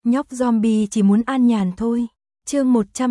Nhóc zombie chỉ muốn an nhàn thôi. Chương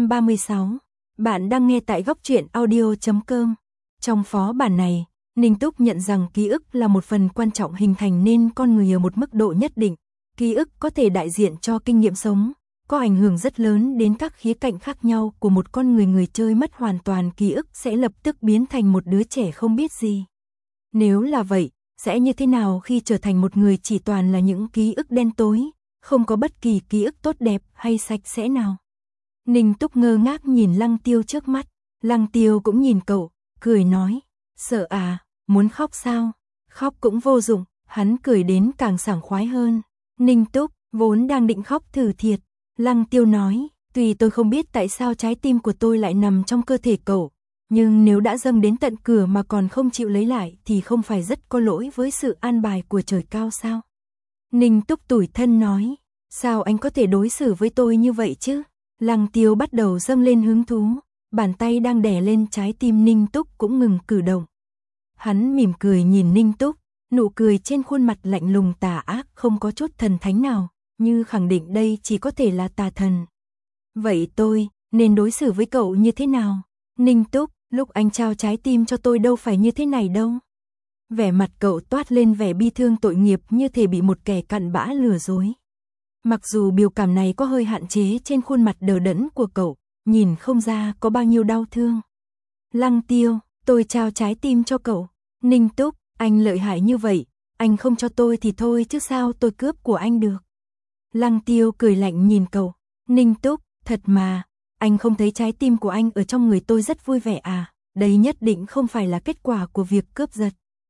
136. Bạn đang nghe tại góc truyện audio.com. Trong phó bản này, Ninh Túc nhận rằng ký ức là một phần quan trọng hình thành nên con người ở một mức độ nhất định. Ký ức có thể đại diện cho kinh nghiệm sống, có ảnh hưởng rất lớn đến các khía cạnh khác nhau của một con người. Người chơi mất hoàn toàn ký ức sẽ lập tức biến thành một đứa trẻ không biết gì. Nếu là vậy, sẽ như thế nào khi trở thành một người chỉ toàn là những ký ức đen tối, không có bất kỳ ký ức tốt đẹp hay sạch sẽ nào? Ninh Túc ngơ ngác nhìn Lăng Tiêu trước mắt, Lăng Tiêu cũng nhìn cậu, cười nói, sợ à, muốn khóc sao? Khóc cũng vô dụng, hắn cười đến càng sảng khoái hơn. Ninh Túc, vốn đang định khóc thử thiệt, Lăng Tiêu nói, tuy tôi không biết tại sao trái tim của tôi lại nằm trong cơ thể cậu, nhưng nếu đã dâng đến tận cửa mà còn không chịu lấy lại thì không phải rất có lỗi với sự an bài của trời cao sao? Ninh Túc tủi thân nói, sao anh có thể đối xử với tôi như vậy chứ? Lăng Tiêu bắt đầu dâng lên hứng thú, bàn tay đang đè lên trái tim Ninh Túc cũng ngừng cử động. Hắn mỉm cười nhìn Ninh Túc, nụ cười trên khuôn mặt lạnh lùng tà ác không có chút thần thánh nào, như khẳng định đây chỉ có thể là tà thần. Vậy tôi nên đối xử với cậu như thế nào? Ninh Túc, lúc anh trao trái tim cho tôi đâu phải như thế này đâu. Vẻ mặt cậu toát lên vẻ bi thương tội nghiệp như thể bị một kẻ cặn bã lừa dối. Mặc dù biểu cảm này có hơi hạn chế trên khuôn mặt đờ đẫn của cậu, nhìn không ra có bao nhiêu đau thương. Lăng Tiêu, tôi trao trái tim cho cậu. Ninh Túc, anh lợi hại như vậy, anh không cho tôi thì thôi chứ sao tôi cướp của anh được. Lăng Tiêu cười lạnh nhìn cậu, Ninh Túc, thật mà, anh không thấy trái tim của anh ở trong người tôi rất vui vẻ à, đây nhất định không phải là kết quả của việc cướp giật.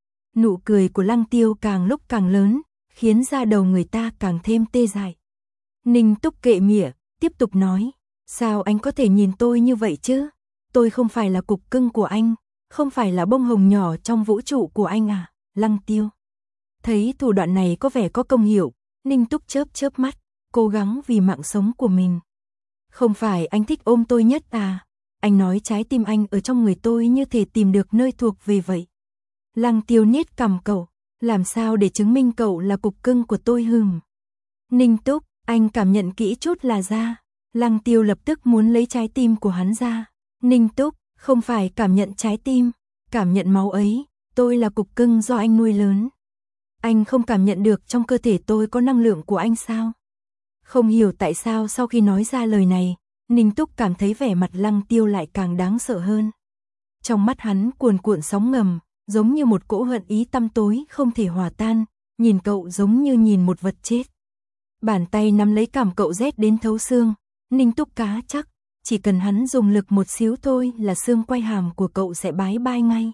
Nụ cười của Lăng Tiêu càng lúc càng lớn, khiến da đầu người ta càng thêm tê dại. Ninh Túc kệ mỉa, tiếp tục nói, sao anh có thể nhìn tôi như vậy chứ? Tôi không phải là cục cưng của anh, không phải là bông hồng nhỏ trong vũ trụ của anh à, Lăng Tiêu. Thấy thủ đoạn này có vẻ có công hiệu, Ninh Túc chớp chớp mắt, cố gắng vì mạng sống của mình. Không phải anh thích ôm tôi nhất à? Anh nói trái tim anh ở trong người tôi như thể tìm được nơi thuộc về vậy. Lăng Tiêu niết cằm cậu, làm sao để chứng minh cậu là cục cưng của tôi hừm? Ninh Túc, anh cảm nhận kỹ chút là ra. Lăng Tiêu lập tức muốn lấy trái tim của hắn ra. Ninh Túc, không phải cảm nhận trái tim, cảm nhận máu ấy, tôi là cục cưng do anh nuôi lớn. Anh không cảm nhận được trong cơ thể tôi có năng lượng của anh sao? Không hiểu tại sao sau khi nói ra lời này, Ninh Túc cảm thấy vẻ mặt Lăng Tiêu lại càng đáng sợ hơn. Trong mắt hắn cuồn cuộn sóng ngầm, giống như một cỗ hận ý tăm tối không thể hòa tan, nhìn cậu giống như nhìn một vật chết. Bàn tay nắm lấy cằm cậu rét đến thấu xương, Ninh Túc cá chắc, chỉ cần hắn dùng lực một xíu thôi là xương quai hàm của cậu sẽ bái bai ngay.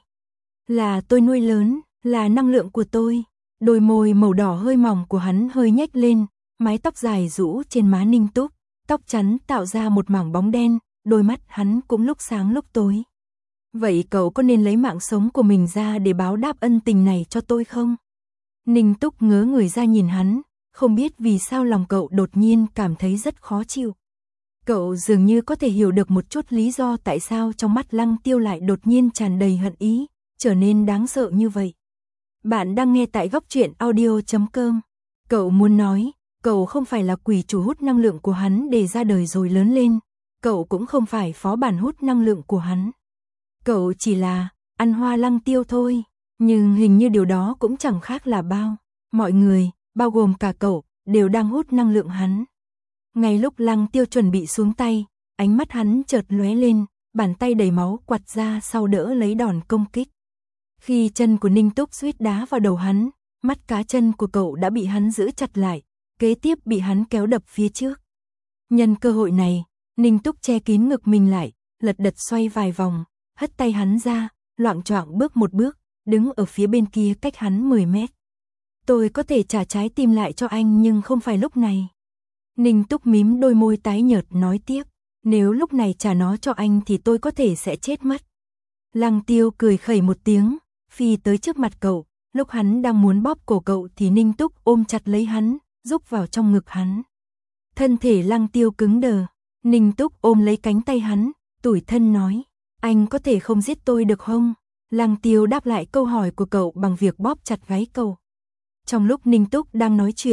Là tôi nuôi lớn, là năng lượng của tôi. Đôi môi màu đỏ hơi mỏng của hắn hơi nhếch lên, mái tóc dài rũ trên má Ninh Túc, tóc chắn tạo ra một mảng bóng đen, đôi mắt hắn cũng lúc sáng lúc tối. Vậy cậu có nên lấy mạng sống của mình ra để báo đáp ân tình này cho tôi không? Ninh Túc ngớ người ra nhìn hắn, không biết vì sao lòng cậu đột nhiên cảm thấy rất khó chịu. Cậu dường như có thể hiểu được một chút lý do tại sao trong mắt Lăng Tiêu lại đột nhiên tràn đầy hận ý, trở nên đáng sợ như vậy. Bạn đang nghe tại góc truyện audio.com. Cậu muốn nói, cậu không phải là quỷ chủ hút năng lượng của hắn để ra đời rồi lớn lên, cậu cũng không phải phó bản hút năng lượng của hắn. Cậu chỉ là ăn hoa Lăng Tiêu thôi, nhưng hình như điều đó cũng chẳng khác là bao. Mọi người, bao gồm cả cậu, đều đang hút năng lượng hắn. Ngay lúc Lăng Tiêu chuẩn bị xuống tay, ánh mắt hắn chợt lóe lên, bàn tay đầy máu quặt ra sau đỡ lấy đòn công kích. Khi chân của Ninh Túc suýt đá vào đầu hắn, mắt cá chân của cậu đã bị hắn giữ chặt lại, kế tiếp bị hắn kéo đập phía trước. Nhân cơ hội này, Ninh Túc che kín ngực mình lại, lật đật xoay vài vòng, hất tay hắn ra, loạng choạng bước một bước, đứng ở phía bên kia cách hắn 10 mét. Tôi có thể trả trái tim lại cho anh nhưng không phải lúc này. Ninh Túc mím đôi môi tái nhợt nói tiếp, nếu lúc này trả nó cho anh thì tôi có thể sẽ chết mất. Lăng Tiêu cười khẩy một tiếng, phi tới trước mặt cậu, lúc hắn đang muốn bóp cổ cậu thì Ninh Túc ôm chặt lấy hắn, rúc vào trong ngực hắn. Thân thể Lăng Tiêu cứng đờ, Ninh Túc ôm lấy cánh tay hắn, tủi thân nói, anh có thể không giết tôi được không? Lăng Tiêu đáp lại câu hỏi của cậu bằng việc bóp chặt gáy cậu. Trong lúc Ninh Túc đang nói chuyện,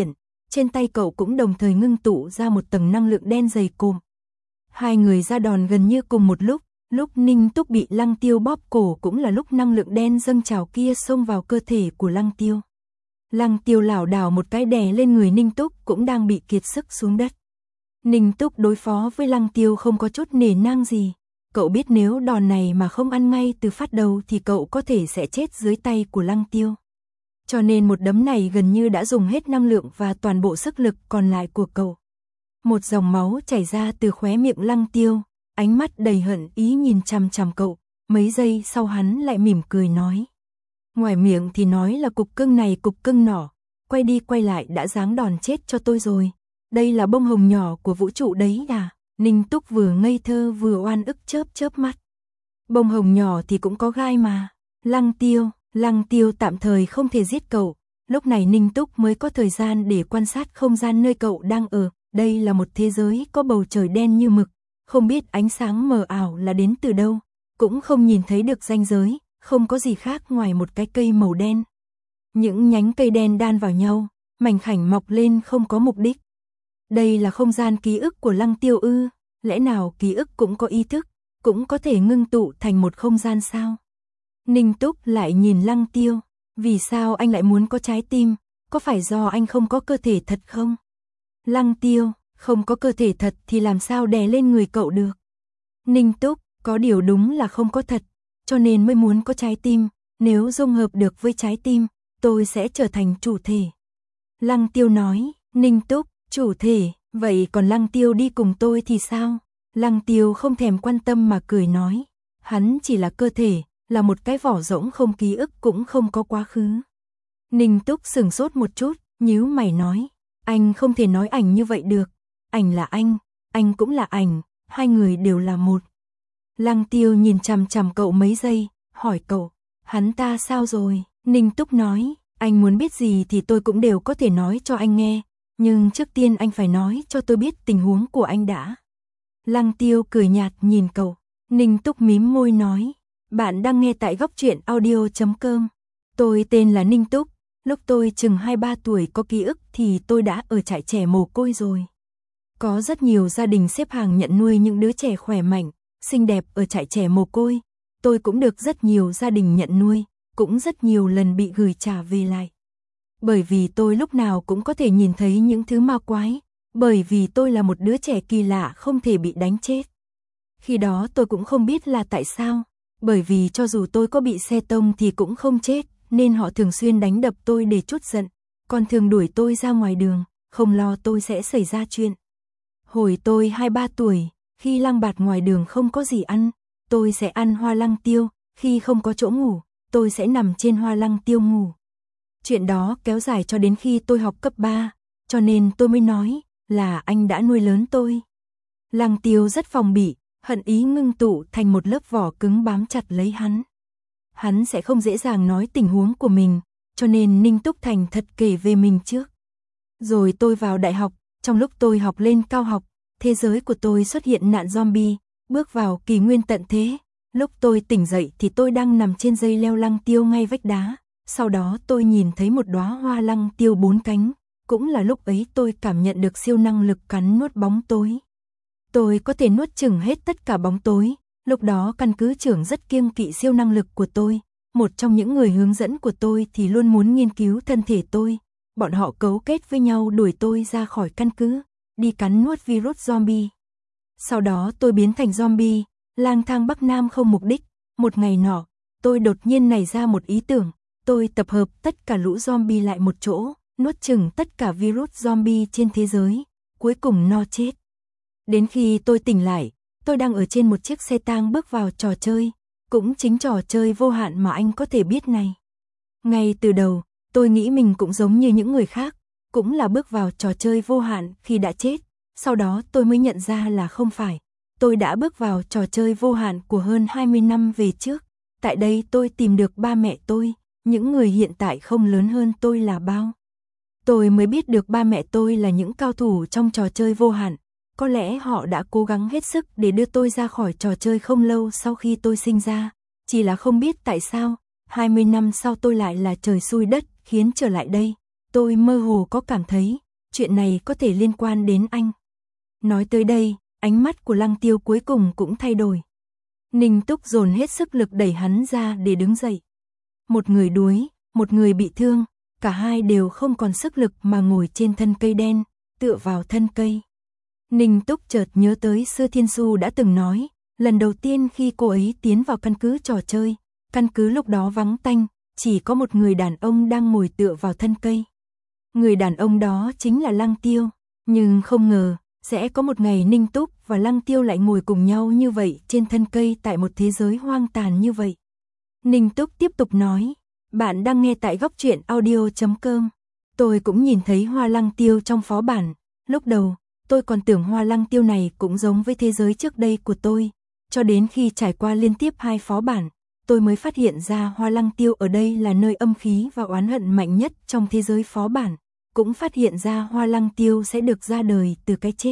trên tay cậu cũng đồng thời ngưng tụ ra một tầng năng lượng đen dày cộm. Hai người ra đòn gần như cùng một lúc Ninh Túc bị Lăng Tiêu bóp cổ cũng là lúc năng lượng đen dâng trào kia xông vào cơ thể của Lăng Tiêu. Lăng Tiêu lảo đảo một cái đè lên người Ninh Túc cũng đang bị kiệt sức xuống đất. Ninh Túc đối phó với Lăng Tiêu không có chút nể nang gì. Cậu biết nếu đòn này mà không ăn ngay từ phát đầu thì cậu có thể sẽ chết dưới tay của Lăng Tiêu. Cho nên một đấm này gần như đã dùng hết năng lượng và toàn bộ sức lực còn lại của cậu. Một dòng máu chảy ra từ khóe miệng Lăng Tiêu, ánh mắt đầy hận ý nhìn chằm chằm cậu, mấy giây sau hắn lại mỉm cười nói. Ngoài miệng thì nói là cục cưng này cục cưng nọ, quay đi quay lại đã giáng đòn chết cho tôi rồi. Đây là bông hồng nhỏ của vũ trụ đấy à? Ninh Túc vừa ngây thơ vừa oan ức chớp mắt. Bông hồng nhỏ thì cũng có gai mà. Lăng Tiêu tạm thời không thể giết cậu. Lúc này Ninh Túc mới có thời gian để quan sát không gian nơi cậu đang ở. Đây là một thế giới có bầu trời đen như mực. Không biết ánh sáng mờ ảo là đến từ đâu. Cũng không nhìn thấy được ranh giới. Không có gì khác ngoài một cái cây màu đen. Những nhánh cây đen đan vào nhau, mảnh khảnh mọc lên không có mục đích. Đây là không gian ký ức của Lăng Tiêu ư? Lẽ nào ký ức cũng có ý thức, cũng có thể ngưng tụ thành một không gian sao? Ninh Túc lại nhìn Lăng Tiêu, vì sao anh lại muốn có trái tim, có phải do anh không có cơ thể thật không? Lăng Tiêu, không có cơ thể thật thì làm sao đè lên người cậu được? Ninh Túc, có điều đúng là không có thật, cho nên mới muốn có trái tim, nếu dung hợp được với trái tim, tôi sẽ trở thành chủ thể. Lăng Tiêu nói, Ninh Túc, chủ thể, vậy còn Lăng Tiêu đi cùng tôi thì sao? Lăng Tiêu không thèm quan tâm mà cười nói, hắn chỉ là cơ thể, là một cái vỏ rỗng không ký ức cũng không có quá khứ. Ninh Túc sửng sốt một chút, nhíu mày nói, anh không thể nói ảnh như vậy được, ảnh là anh cũng là ảnh, hai người đều là một. Lăng Tiêu nhìn chằm chằm cậu mấy giây, hỏi cậu, hắn ta sao rồi? Ninh Túc nói, anh muốn biết gì thì tôi cũng đều có thể nói cho anh nghe, nhưng trước tiên anh phải nói cho tôi biết tình huống của anh đã. Lăng Tiêu cười nhạt nhìn cậu, Ninh Túc mím môi nói, bạn đang nghe tại góc truyện audio.com. Tôi tên là Ninh Túc, lúc tôi chừng 2-3 tuổi có ký ức thì tôi đã ở trại trẻ mồ côi rồi. Có rất nhiều gia đình xếp hàng nhận nuôi những đứa trẻ khỏe mạnh, xinh đẹp ở trại trẻ mồ côi. Tôi cũng được rất nhiều gia đình nhận nuôi, cũng rất nhiều lần bị gửi trả về lại. Bởi vì tôi lúc nào cũng có thể nhìn thấy những thứ ma quái, bởi vì tôi là một đứa trẻ kỳ lạ không thể bị đánh chết. Khi đó tôi cũng không biết là tại sao, bởi vì cho dù tôi có bị xe tông thì cũng không chết, nên họ thường xuyên đánh đập tôi để trút giận, còn thường đuổi tôi ra ngoài đường, không lo tôi sẽ xảy ra chuyện. Hồi tôi 2-3 tuổi, khi lang bạt ngoài đường không có gì ăn, tôi sẽ ăn hoa lăng tiêu, khi không có chỗ ngủ, tôi sẽ nằm trên hoa lăng tiêu ngủ. Chuyện đó kéo dài cho đến khi tôi học cấp 3, cho nên tôi mới nói là anh đã nuôi lớn tôi. Lăng Tiêu rất phòng bị, hận ý ngưng tụ thành một lớp vỏ cứng bám chặt lấy hắn. Hắn sẽ không dễ dàng nói tình huống của mình, cho nên Ninh Túc thành thật kể về mình trước. Rồi tôi vào đại học, trong lúc tôi học lên cao học, thế giới của tôi xuất hiện nạn zombie, bước vào kỷ nguyên tận thế. Lúc tôi tỉnh dậy thì tôi đang nằm trên dây leo lăng tiêu ngay vách đá. Sau đó tôi nhìn thấy một đóa hoa lăng tiêu 4 cánh. Cũng là lúc ấy tôi cảm nhận được siêu năng lực cắn nuốt bóng tối. Tôi có thể nuốt chửng hết tất cả bóng tối. Lúc đó căn cứ trưởng rất kiêng kỵ siêu năng lực của tôi. Một trong những người hướng dẫn của tôi thì luôn muốn nghiên cứu thân thể tôi. Bọn họ cấu kết với nhau đuổi tôi ra khỏi căn cứ, đi cắn nuốt virus zombie. Sau đó tôi biến thành zombie, lang thang Bắc Nam không mục đích. Một ngày nọ, tôi đột nhiên nảy ra một ý tưởng. Tôi tập hợp tất cả lũ zombie lại một chỗ, nuốt chửng tất cả virus zombie trên thế giới, cuối cùng no chết. Đến khi tôi tỉnh lại, tôi đang ở trên một chiếc xe tang bước vào trò chơi, cũng chính trò chơi vô hạn mà anh có thể biết này. Ngay từ đầu, tôi nghĩ mình cũng giống như những người khác, cũng là bước vào trò chơi vô hạn khi đã chết, sau đó tôi mới nhận ra là không phải. Tôi đã bước vào trò chơi vô hạn của hơn 20 năm về trước, tại đây tôi tìm được ba mẹ tôi, những người hiện tại không lớn hơn tôi là bao. Tôi mới biết được ba mẹ tôi là những cao thủ trong trò chơi vô hạn, có lẽ họ đã cố gắng hết sức để đưa tôi ra khỏi trò chơi không lâu sau khi tôi sinh ra, chỉ là không biết tại sao, 20 năm sau tôi lại là trời xui đất khiến trở lại đây. Tôi mơ hồ có cảm thấy, chuyện này có thể liên quan đến anh. Nói tới đây, ánh mắt của Lăng Tiêu cuối cùng cũng thay đổi. Ninh Túc dồn hết sức lực đẩy hắn ra để đứng dậy. Một người đuối, một người bị thương, cả hai đều không còn sức lực mà ngồi trên thân cây đen, tựa vào thân cây. Ninh Túc chợt nhớ tới Sư Thiên Su đã từng nói, lần đầu tiên khi cô ấy tiến vào căn cứ trò chơi, căn cứ lúc đó vắng tanh, chỉ có một người đàn ông đang ngồi tựa vào thân cây. Người đàn ông đó chính là Lăng Tiêu, nhưng không ngờ, sẽ có một ngày Ninh Túc và Lăng Tiêu lại ngồi cùng nhau như vậy trên thân cây tại một thế giới hoang tàn như vậy. Ninh Túc tiếp tục nói, bạn đang nghe tại góc truyện audio.com. Tôi cũng nhìn thấy hoa Lăng Tiêu trong phó bản, lúc đầu, tôi còn tưởng hoa Lăng Tiêu này cũng giống với thế giới trước đây của tôi, cho đến khi trải qua liên tiếp 2 phó bản, tôi mới phát hiện ra hoa Lăng Tiêu ở đây là nơi âm khí và oán hận mạnh nhất trong thế giới phó bản, cũng phát hiện ra hoa Lăng Tiêu sẽ được ra đời từ cái chết.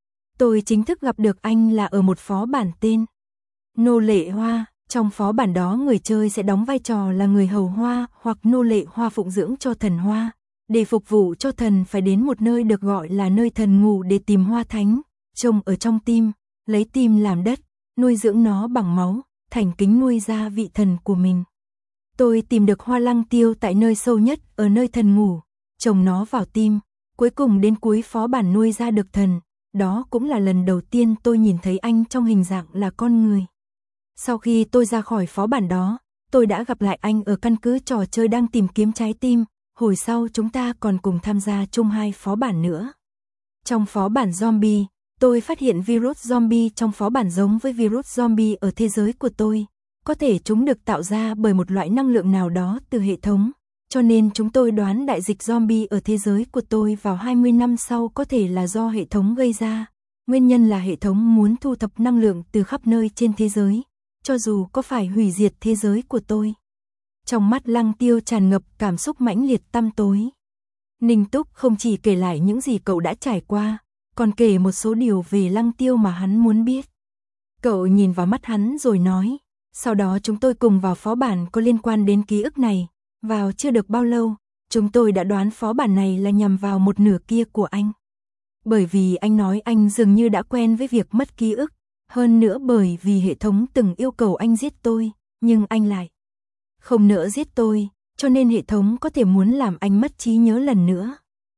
Tôi chính thức gặp được anh là ở một phó bản tên Nô Lệ Hoa. Trong phó bản đó người chơi sẽ đóng vai trò là người hầu hoa hoặc nô lệ hoa phụng dưỡng cho thần hoa. Để phục vụ cho thần phải đến một nơi được gọi là nơi thần ngủ để tìm hoa thánh, trồng ở trong tim, lấy tim làm đất, nuôi dưỡng nó bằng máu, thành kính nuôi ra vị thần của mình. Tôi tìm được hoa Lăng Tiêu tại nơi sâu nhất ở nơi thần ngủ, trồng nó vào tim, cuối cùng đến cuối phó bản nuôi ra được thần. Đó cũng là lần đầu tiên tôi nhìn thấy anh trong hình dạng là con người. Sau khi tôi ra khỏi phó bản đó, tôi đã gặp lại anh ở căn cứ trò chơi đang tìm kiếm trái tim, hồi sau chúng ta còn cùng tham gia chung 2 phó bản nữa. Trong phó bản zombie, tôi phát hiện virus zombie trong phó bản giống với virus zombie ở thế giới của tôi. Có thể chúng được tạo ra bởi một loại năng lượng nào đó từ hệ thống, cho nên chúng tôi đoán đại dịch zombie ở thế giới của tôi vào 20 năm sau có thể là do hệ thống gây ra. Nguyên nhân là hệ thống muốn thu thập năng lượng từ khắp nơi trên thế giới, cho dù có phải hủy diệt thế giới của tôi. Trong mắt Lăng Tiêu tràn ngập cảm xúc mãnh liệt tăm tối. Ninh Túc không chỉ kể lại những gì cậu đã trải qua, còn kể một số điều về Lăng Tiêu mà hắn muốn biết. Cậu nhìn vào mắt hắn rồi nói, sau đó chúng tôi cùng vào phó bản có liên quan đến ký ức này. Vào chưa được bao lâu, chúng tôi đã đoán phó bản này là nhằm vào một nửa kia của anh. Bởi vì anh nói anh dường như đã quen với việc mất ký ức, hơn nữa bởi vì hệ thống từng yêu cầu anh giết tôi, nhưng anh lại không nỡ giết tôi, cho nên hệ thống có thể muốn làm anh mất trí nhớ lần nữa.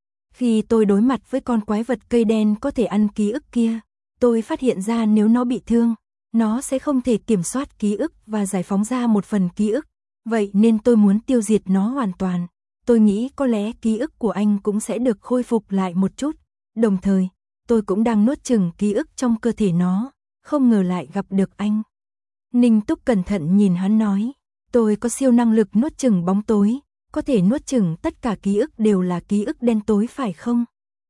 Khi tôi đối mặt với con quái vật cây đen có thể ăn ký ức kia, tôi phát hiện ra nếu nó bị thương, nó sẽ không thể kiểm soát ký ức và giải phóng ra một phần ký ức. Vậy nên tôi muốn tiêu diệt nó hoàn toàn. Tôi nghĩ có lẽ ký ức của anh cũng sẽ được khôi phục lại một chút. Đồng thời, tôi cũng đang nuốt chửng ký ức trong cơ thể nó, không ngờ lại gặp được anh. Ninh Túc cẩn thận nhìn hắn nói, tôi có siêu năng lực nuốt chửng bóng tối, có thể nuốt chửng tất cả ký ức đều là ký ức đen tối phải không?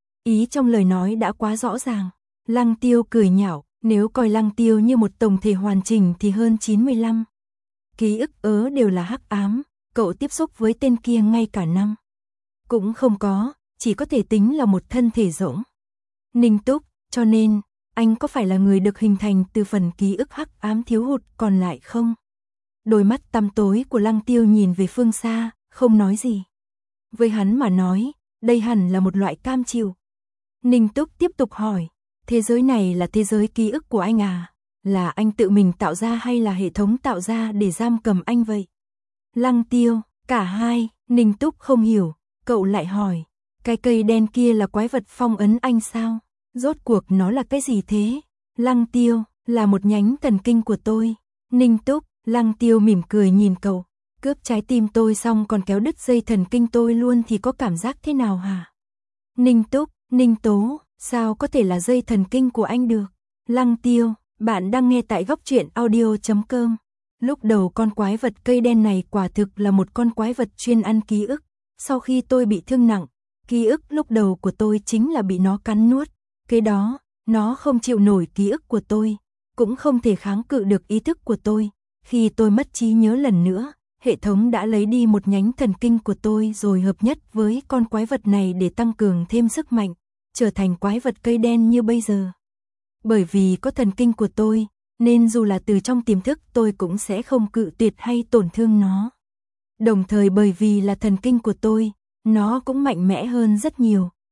Ý trong lời nói đã quá rõ ràng. Lăng Tiêu cười nhạo, nếu coi Lăng Tiêu như một tổng thể hoàn chỉnh thì hơn 95. Ký ức đều là hắc ám, cậu tiếp xúc với tên kia ngay cả năm cũng không có, chỉ có thể tính là một thân thể rỗng. Ninh Túc, cho nên, anh có phải là người được hình thành từ phần ký ức hắc ám thiếu hụt còn lại không? Đôi mắt tăm tối của Lăng Tiêu nhìn về phương xa, không nói gì. Với hắn mà nói, đây hẳn là một loại cam chịu. Ninh Túc tiếp tục hỏi, thế giới này là thế giới ký ức của anh à? Là anh tự mình tạo ra hay là hệ thống tạo ra để giam cầm anh vậy? Lăng Tiêu, cả hai. Ninh Túc không hiểu, cậu lại hỏi, cái cây đen kia là quái vật phong ấn anh sao? Rốt cuộc nó là cái gì thế? Lăng Tiêu, là một nhánh thần kinh của tôi. Ninh Túc, Lăng Tiêu mỉm cười nhìn cậu, cướp trái tim tôi xong còn kéo đứt dây thần kinh tôi luôn thì có cảm giác thế nào hả? Ninh Túc, Ninh Tố, sao có thể là dây thần kinh của anh được? Lăng Tiêu, bạn đang nghe tại góc truyện audio.com. Lúc đầu con quái vật cây đen này quả thực là một con quái vật chuyên ăn ký ức. Sau khi tôi bị thương nặng, ký ức lúc đầu của tôi chính là bị nó cắn nuốt. Kế đó, nó không chịu nổi ký ức của tôi, cũng không thể kháng cự được ý thức của tôi. Khi tôi mất trí nhớ lần nữa, hệ thống đã lấy đi một nhánh thần kinh của tôi rồi hợp nhất với con quái vật này để tăng cường thêm sức mạnh, trở thành quái vật cây đen như bây giờ. Bởi vì có thần kinh của tôi, nên dù là từ trong tiềm thức tôi cũng sẽ không cự tuyệt hay tổn thương nó. Đồng thời bởi vì là thần kinh của tôi, nó cũng mạnh mẽ hơn rất nhiều,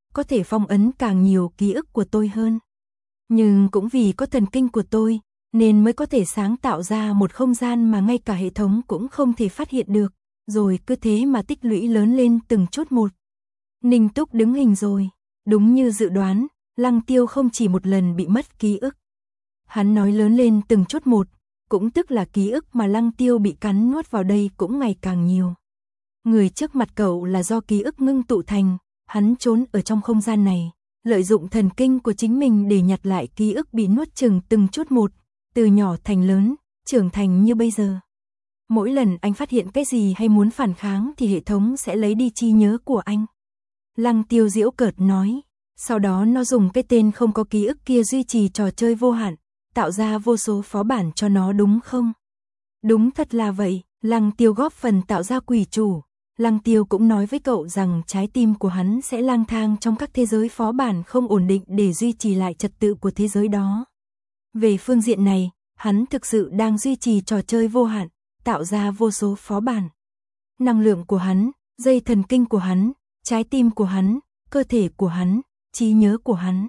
có thể phong ấn càng nhiều ký ức của tôi hơn. Nhưng cũng vì có thần kinh của tôi, nên mới có thể sáng tạo ra một không gian mà ngay cả hệ thống cũng không thể phát hiện được, rồi cứ thế mà tích lũy lớn lên từng chút một. Ninh Túc đứng hình rồi, đúng như dự đoán, Lăng Tiêu không chỉ một lần bị mất ký ức. Hắn nói lớn lên từng chút một, cũng tức là ký ức mà Lăng Tiêu bị cắn nuốt vào đây cũng ngày càng nhiều. Người trước mặt cậu là do ký ức ngưng tụ thành, hắn trốn ở trong không gian này, lợi dụng thần kinh của chính mình để nhặt lại ký ức bị nuốt chửng từng chút một, từ nhỏ thành lớn, trưởng thành như bây giờ. Mỗi lần anh phát hiện cái gì hay muốn phản kháng thì hệ thống sẽ lấy đi trí nhớ của anh. Lăng Tiêu giễu cợt nói, sau đó nó dùng cái tên không có ký ức kia duy trì trò chơi vô hạn, tạo ra vô số phó bản cho nó đúng không? Đúng thật là vậy, Lăng Tiêu góp phần tạo ra quỷ chủ. Lăng Tiêu cũng nói với cậu rằng trái tim của hắn sẽ lang thang trong các thế giới phó bản không ổn định để duy trì lại trật tự của thế giới đó. Về phương diện này, hắn thực sự đang duy trì trò chơi vô hạn, tạo ra vô số phó bản. Năng lượng của hắn, dây thần kinh của hắn, trái tim của hắn, cơ thể của hắn, trí nhớ của hắn.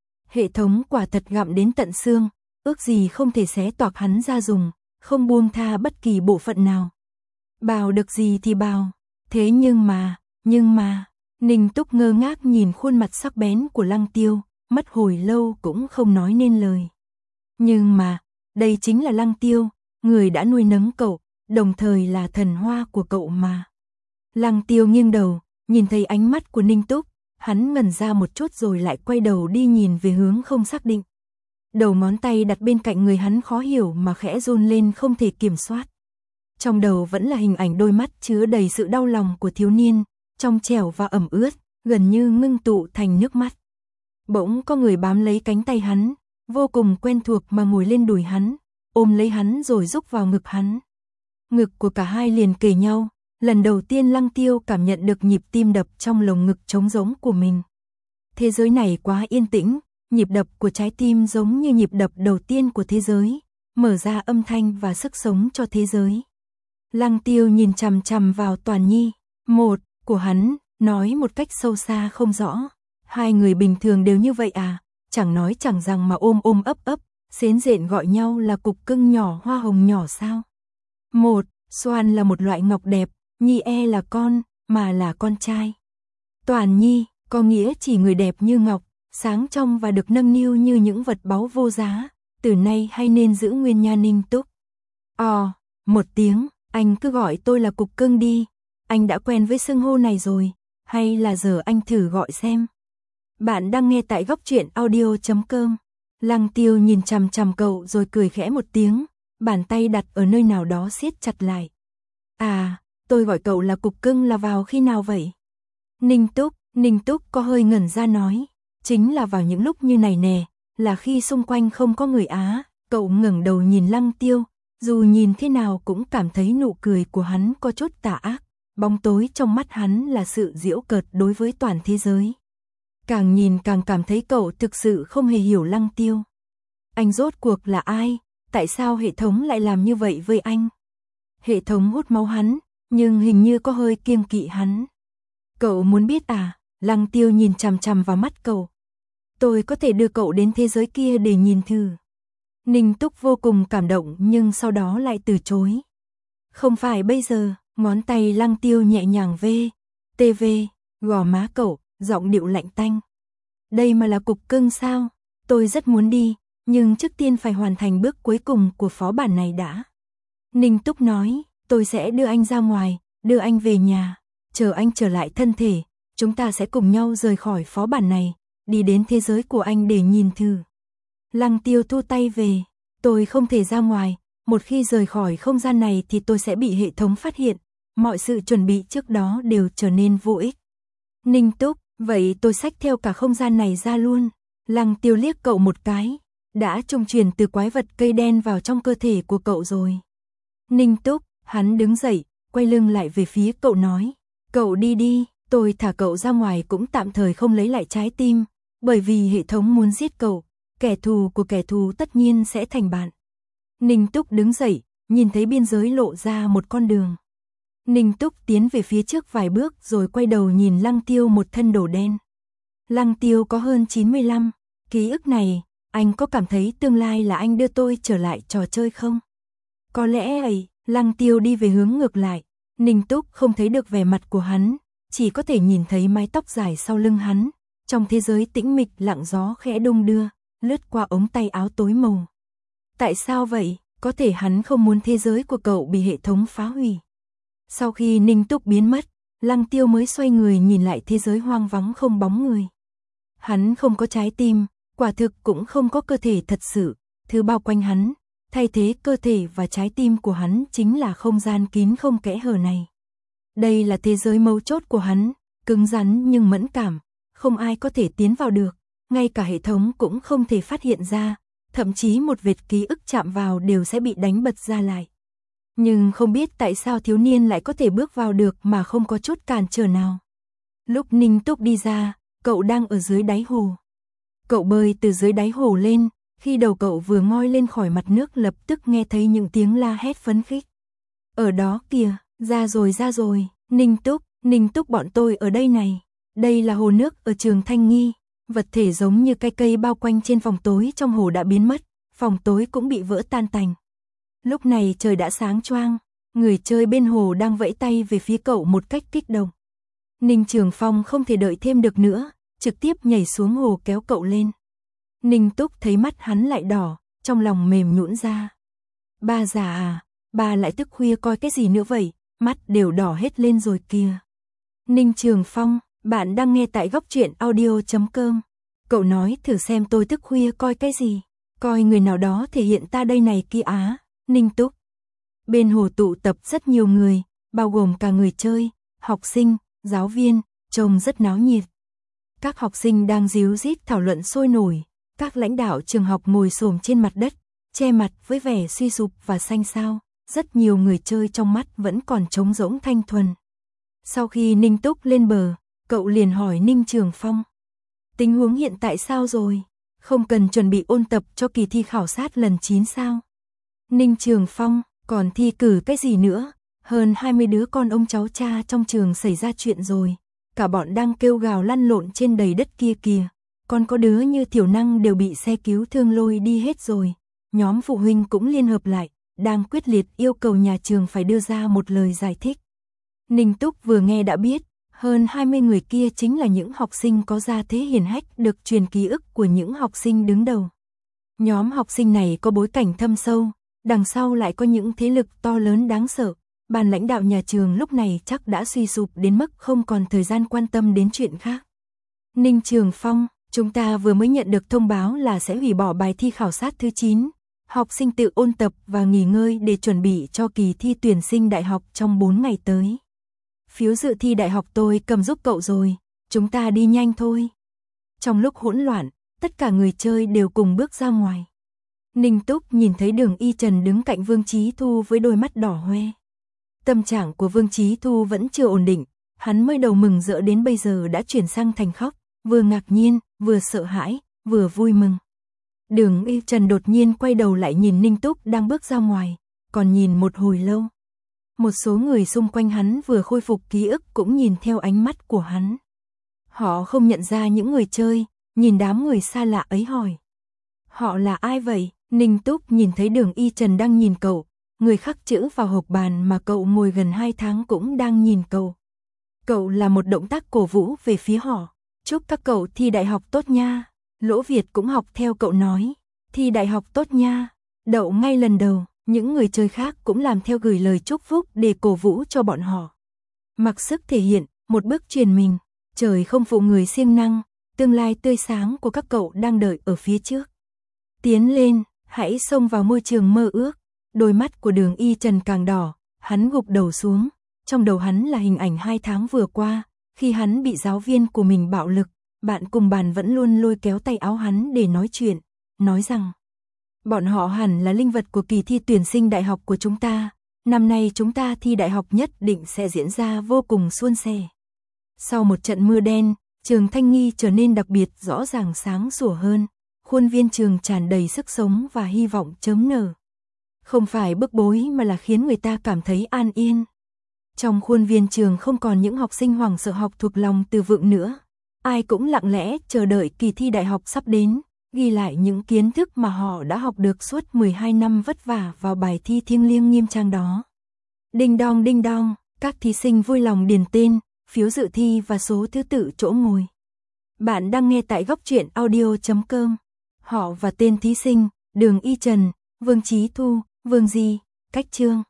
Hệ thống quả thật gặm đến tận xương, ước gì không thể xé toạc hắn ra dùng, không buông tha bất kỳ bộ phận nào. Bào được gì thì bào. Thế nhưng mà, Ninh Túc ngơ ngác nhìn khuôn mặt sắc bén của Lăng Tiêu, mất hồi lâu cũng không nói nên lời. Nhưng mà, đây chính là Lăng Tiêu, người đã nuôi nấng cậu, đồng thời là thần hoa của cậu mà. Lăng Tiêu nghiêng đầu, nhìn thấy ánh mắt của Ninh Túc, hắn ngẩn ra một chút rồi lại quay đầu đi nhìn về hướng không xác định. Đầu ngón tay đặt bên cạnh người hắn khó hiểu mà khẽ run lên không thể kiểm soát. Trong đầu vẫn là hình ảnh đôi mắt chứa đầy sự đau lòng của thiếu niên, trong trẻo và ẩm ướt, gần như ngưng tụ thành nước mắt. Bỗng có người bám lấy cánh tay hắn, vô cùng quen thuộc mà ngồi lên đùi hắn, ôm lấy hắn rồi rúc vào ngực hắn. Ngực của cả hai liền kề nhau, lần đầu tiên Lăng Tiêu cảm nhận được nhịp tim đập trong lồng ngực trống rỗng của mình. Thế giới này quá yên tĩnh, nhịp đập của trái tim giống như nhịp đập đầu tiên của thế giới, mở ra âm thanh và sức sống cho thế giới. Lăng Tiêu nhìn chằm chằm vào Toàn Nhi, một của hắn, nói một cách sâu xa không rõ. Hai người bình thường đều như vậy à, chẳng nói chẳng rằng mà ôm ôm ấp ấp, xến rện gọi nhau là cục cưng nhỏ hoa hồng nhỏ sao. Một, Xoan là một loại ngọc đẹp, Nhi là con, mà là con trai. Toàn Nhi, có nghĩa chỉ người đẹp như ngọc, sáng trong và được nâng niu như những vật báu vô giá, từ nay hay nên giữ nguyên nha Ninh Túc. Một tiếng. Anh cứ gọi tôi là cục cưng đi, anh đã quen với xưng hô này rồi, hay là giờ anh thử gọi xem. Bạn đang nghe tại góc truyện audio.com. Lăng Tiêu nhìn chằm chằm cậu rồi cười khẽ một tiếng, bàn tay đặt ở nơi nào đó siết chặt lại. À, tôi gọi cậu là cục cưng là vào khi nào vậy? Ninh Túc có hơi ngẩn ra nói, chính là vào những lúc như này nè, là khi xung quanh không có người Á. Cậu ngẩng đầu nhìn Lăng Tiêu. Dù nhìn thế nào cũng cảm thấy nụ cười của hắn có chút tà ác, bóng tối trong mắt hắn là sự giễu cợt đối với toàn thế giới. Càng nhìn càng cảm thấy cậu thực sự không hề hiểu Lăng Tiêu. Anh rốt cuộc là ai? Tại sao hệ thống lại làm như vậy với anh? Hệ thống hút máu hắn, nhưng hình như có hơi kiêng kỵ hắn. Cậu muốn biết à? Lăng Tiêu nhìn chằm chằm vào mắt cậu. Tôi có thể đưa cậu đến thế giới kia để nhìn thử. Ninh Túc vô cùng cảm động nhưng sau đó lại từ chối. Không phải bây giờ, ngón tay Lăng Tiêu nhẹ nhàng gò má cậu, giọng điệu lạnh tanh. Đây mà là cục cưng sao? Tôi rất muốn đi, nhưng trước tiên phải hoàn thành bước cuối cùng của phó bản này đã. Ninh Túc nói, tôi sẽ đưa anh ra ngoài, đưa anh về nhà, chờ anh trở lại thân thể, chúng ta sẽ cùng nhau rời khỏi phó bản này, đi đến thế giới của anh để nhìn thử. Lăng Tiêu thu tay về, tôi không thể ra ngoài, một khi rời khỏi không gian này thì tôi sẽ bị hệ thống phát hiện, mọi sự chuẩn bị trước đó đều trở nên vô ích. Ninh Túc, vậy tôi xách theo cả không gian này ra luôn. Lăng Tiêu liếc cậu một cái, đã trung truyền từ quái vật cây đen vào trong cơ thể của cậu rồi. Ninh Túc, hắn đứng dậy, quay lưng lại về phía cậu nói, cậu đi đi, tôi thả cậu ra ngoài cũng tạm thời không lấy lại trái tim, bởi vì hệ thống muốn giết cậu. Kẻ thù của kẻ thù tất nhiên sẽ thành bạn. Ninh Túc đứng dậy, nhìn thấy biên giới lộ ra một con đường. Ninh Túc tiến về phía trước vài bước rồi quay đầu nhìn Lăng Tiêu một thân đồ đen. Lăng Tiêu có hơn 95. Ký ức này, anh có cảm thấy tương lai là anh đưa tôi trở lại trò chơi không? Có lẽ ấy, Lăng Tiêu đi về hướng ngược lại. Ninh Túc không thấy được vẻ mặt của hắn, chỉ có thể nhìn thấy mái tóc dài sau lưng hắn. Trong thế giới tĩnh mịch lặng gió khẽ đung đưa, lướt qua ống tay áo tối màu. Tại sao vậy? Có thể hắn không muốn thế giới của cậu bị hệ thống phá hủy. Sau khi Ninh Túc biến mất, Lăng Tiêu mới xoay người nhìn lại thế giới hoang vắng không bóng người. Hắn không có trái tim, quả thực cũng không có cơ thể thật sự, thứ bao quanh hắn, thay thế cơ thể và trái tim của hắn chính là không gian kín không kẽ hở này. Đây là thế giới mấu chốt của hắn, cứng rắn nhưng mẫn cảm, không ai có thể tiến vào được, ngay cả hệ thống cũng không thể phát hiện ra, thậm chí một vệt ký ức chạm vào đều sẽ bị đánh bật ra lại. Nhưng không biết tại sao thiếu niên lại có thể bước vào được mà không có chút cản trở nào. Lúc Ninh Túc đi ra, cậu đang ở dưới đáy hồ. Cậu bơi từ dưới đáy hồ lên, khi đầu cậu vừa ngoi lên khỏi mặt nước lập tức nghe thấy những tiếng la hét phấn khích. Ở đó kìa, ra rồi, Ninh Túc bọn tôi ở đây này. Đây là hồ nước ở trường Thanh Nghi, vật thể giống như cây bao quanh trên phòng tối trong hồ đã biến mất, phòng tối cũng bị vỡ tan tành. Lúc này trời đã sáng choang, người chơi bên hồ đang vẫy tay về phía cậu một cách kích động. Ninh Trường Phong không thể đợi thêm được nữa, trực tiếp nhảy xuống hồ kéo cậu lên. Ninh Túc thấy mắt hắn lại đỏ, trong lòng mềm nhũn ra. Ba già à, ba lại thức khuya coi cái gì nữa vậy, mắt đều đỏ hết lên rồi kìa. Ninh Trường Phong, bạn đang nghe tại góc truyện audio.com. Cậu nói thử xem tôi thức khuya coi cái gì, coi người nào đó thể hiện ta đây này kia á. Ninh Túc. Bên hồ tụ tập rất nhiều người, bao gồm cả người chơi, học sinh, giáo viên, trông rất náo nhiệt. Các học sinh đang ríu rít thảo luận sôi nổi, các lãnh đạo trường học ngồi xổm trên mặt đất, che mặt với vẻ suy sụp và xanh xao, rất nhiều người chơi trong mắt vẫn còn trống rỗng thanh thuần. Sau khi Ninh Túc lên bờ, cậu liền hỏi Ninh Trường Phong. Tình huống hiện tại sao rồi? Không cần chuẩn bị ôn tập cho kỳ thi khảo sát lần 9 sao? Ninh Trường Phong, còn thi cử cái gì nữa? Hơn 20 đứa con ông cháu cha trong trường xảy ra chuyện rồi. Cả bọn đang kêu gào lăn lộn trên đầy đất kia kìa. Còn có đứa như Tiểu Năng đều bị xe cứu thương lôi đi hết rồi. Nhóm phụ huynh cũng liên hợp lại, đang quyết liệt yêu cầu nhà trường phải đưa ra một lời giải thích. Ninh Túc vừa nghe đã biết, hơn 20 người kia chính là những học sinh có gia thế hiển hách được truyền ký ức của những học sinh đứng đầu. Nhóm học sinh này có bối cảnh thâm sâu, đằng sau lại có những thế lực to lớn đáng sợ. Ban lãnh đạo nhà trường lúc này chắc đã suy sụp đến mức không còn thời gian quan tâm đến chuyện khác. Ninh Trường Phong, chúng ta vừa mới nhận được thông báo là sẽ hủy bỏ bài thi khảo sát thứ 9. Học sinh tự ôn tập và nghỉ ngơi để chuẩn bị cho kỳ thi tuyển sinh đại học trong 4 ngày tới. Phiếu dự thi đại học tôi cầm giúp cậu rồi, chúng ta đi nhanh thôi. Trong lúc hỗn loạn, tất cả người chơi đều cùng bước ra ngoài. Ninh Túc nhìn thấy Đường Y Trần đứng cạnh Vương Chí Thu với đôi mắt đỏ hoe. Tâm trạng của Vương Chí Thu vẫn chưa ổn định, hắn mới đầu mừng rỡ đến bây giờ đã chuyển sang thành khóc, vừa ngạc nhiên, vừa sợ hãi, vừa vui mừng. Đường Y Trần đột nhiên quay đầu lại nhìn Ninh Túc đang bước ra ngoài, còn nhìn một hồi lâu. Một số người xung quanh hắn vừa khôi phục ký ức cũng nhìn theo ánh mắt của hắn. Họ không nhận ra những người chơi, nhìn đám người xa lạ ấy hỏi. Họ là ai vậy? Ninh Túc nhìn thấy Đường Y Trần đang nhìn cậu, người khắc chữ vào hộp bàn mà cậu ngồi gần 2 tháng cũng đang nhìn cậu. Cậu là một động tác cổ vũ về phía họ. Chúc các cậu thi đại học tốt nha. Lỗ Việt cũng học theo cậu nói. Thi đại học tốt nha. Đậu ngay lần đầu. Những người chơi khác cũng làm theo gửi lời chúc phúc để cổ vũ cho bọn họ. Mặc sức thể hiện, một bước truyền mình. Trời không phụ người siêng năng, tương lai tươi sáng của các cậu đang đợi ở phía trước. Tiến lên, hãy xông vào môi trường mơ ước. Đôi mắt của Đường Y Trần càng đỏ, hắn gục đầu xuống. Trong đầu hắn là hình ảnh 2 tháng vừa qua, khi hắn bị giáo viên của mình bạo lực, bạn cùng bàn vẫn luôn lôi kéo tay áo hắn để nói chuyện, nói rằng bọn họ hẳn là linh vật của kỳ thi tuyển sinh đại học của chúng ta. Năm nay chúng ta thi đại học nhất định sẽ diễn ra vô cùng suôn sẻ. Sau một trận mưa đen, trường Thanh Nghi trở nên đặc biệt rõ ràng sáng sủa hơn. Khuôn viên trường tràn đầy sức sống và hy vọng chớm nở. Không phải bức bối mà là khiến người ta cảm thấy an yên. Trong khuôn viên trường không còn những học sinh hoảng sợ học thuộc lòng từ vựng nữa. ai cũng lặng lẽ chờ đợi kỳ thi đại học sắp đến, ghi lại những kiến thức mà họ đã học được suốt 12 năm vất vả vào bài thi thiêng liêng nghiêm trang đó. Đinh đong, các thí sinh vui lòng điền tên, phiếu dự thi và số thứ tự chỗ ngồi. Bạn đang nghe tại góc truyện audio.com. Họ và tên thí sinh: Đường Y Trần, Vương Chí Thu, Vương Di, Cách Trương.